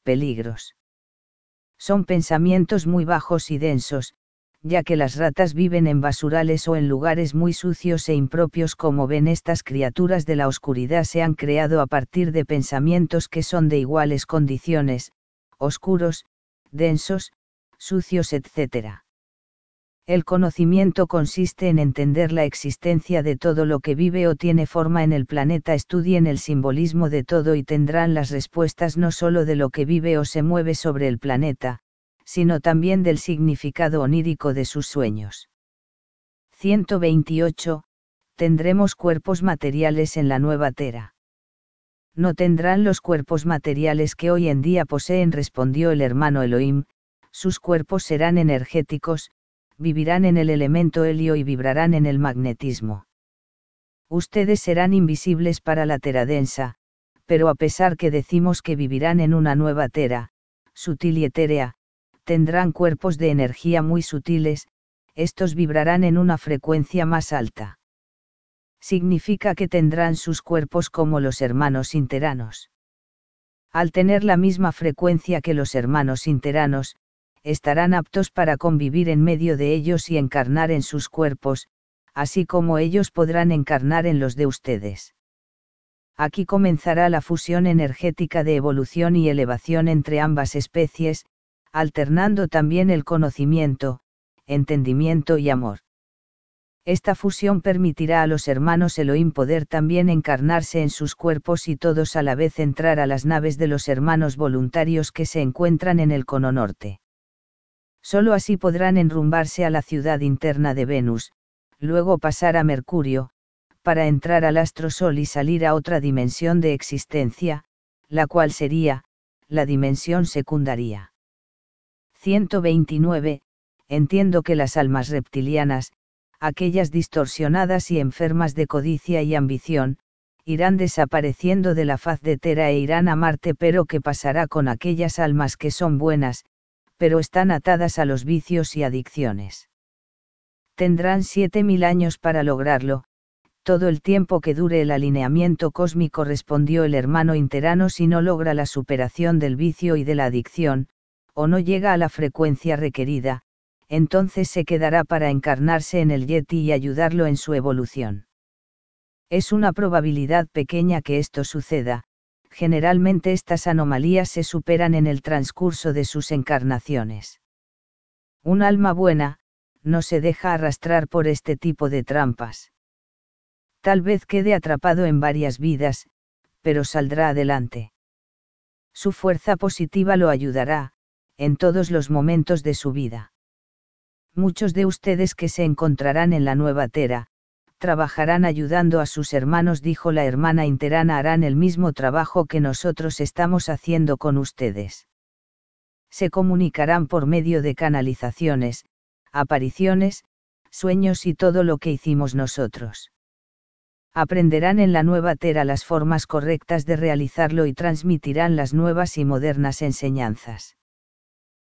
peligros. Son pensamientos muy bajos y densos, ya que las ratas viven en basurales o en lugares muy sucios e impropios. Como ven, estas criaturas de la oscuridad se han creado a partir de pensamientos que son de iguales condiciones, oscuros, densos, sucios, etc. El conocimiento consiste en entender la existencia de todo lo que vive o tiene forma en el planeta. Estudien el simbolismo de todo y tendrán las respuestas no solo de lo que vive o se mueve sobre el planeta, sino también del significado onírico de sus sueños. 128. Tendremos cuerpos materiales en la nueva Tera. No tendrán los cuerpos materiales que hoy en día poseen, respondió el hermano Elohim, sus cuerpos serán energéticos, vivirán en el elemento helio y vibrarán en el magnetismo. Ustedes serán invisibles para la Tera densa, pero a pesar que decimos que vivirán en una nueva Tera, sutil y etérea, tendrán cuerpos de energía muy sutiles, estos vibrarán en una frecuencia más alta. Significa que tendrán sus cuerpos como los hermanos interanos. Al tener la misma frecuencia que los hermanos interanos, estarán aptos para convivir en medio de ellos y encarnar en sus cuerpos, así como ellos podrán encarnar en los de ustedes. Aquí comenzará la fusión energética de evolución y elevación entre ambas especies, alternando también el conocimiento, entendimiento y amor. Esta fusión permitirá a los hermanos Elohim poder también encarnarse en sus cuerpos y todos a la vez entrar a las naves de los hermanos voluntarios que se encuentran en el cono norte. Solo así podrán enrumbarse a la ciudad interna de Venus, luego pasar a Mercurio, para entrar al astro Sol y salir a otra dimensión de existencia, la cual sería, la dimensión secundaria. 129. Entiendo que las almas reptilianas, aquellas distorsionadas y enfermas de codicia y ambición, irán desapareciendo de la faz de Tera e irán a Marte, pero ¿qué pasará con aquellas almas que son buenas, pero están atadas a los vicios y adicciones? Tendrán 7000 años para lograrlo, todo el tiempo que dure el alineamiento cósmico, respondió el hermano interano. Si no logra la superación del vicio y de la adicción, o no llega a la frecuencia requerida, entonces se quedará para encarnarse en el Yeti y ayudarlo en su evolución. Es una probabilidad pequeña que esto suceda, generalmente estas anomalías se superan en el transcurso de sus encarnaciones. Un alma buena, no se deja arrastrar por este tipo de trampas. Tal vez quede atrapado en varias vidas, pero saldrá adelante. Su fuerza positiva lo ayudará, en todos los momentos de su vida. Muchos de ustedes que se encontrarán en la nueva Tera, trabajarán ayudando a sus hermanos, dijo la hermana interana. Harán el mismo trabajo que nosotros estamos haciendo con ustedes. Se comunicarán por medio de canalizaciones, apariciones, sueños y todo lo que hicimos nosotros. Aprenderán en la nueva Tera las formas correctas de realizarlo y transmitirán las nuevas y modernas enseñanzas.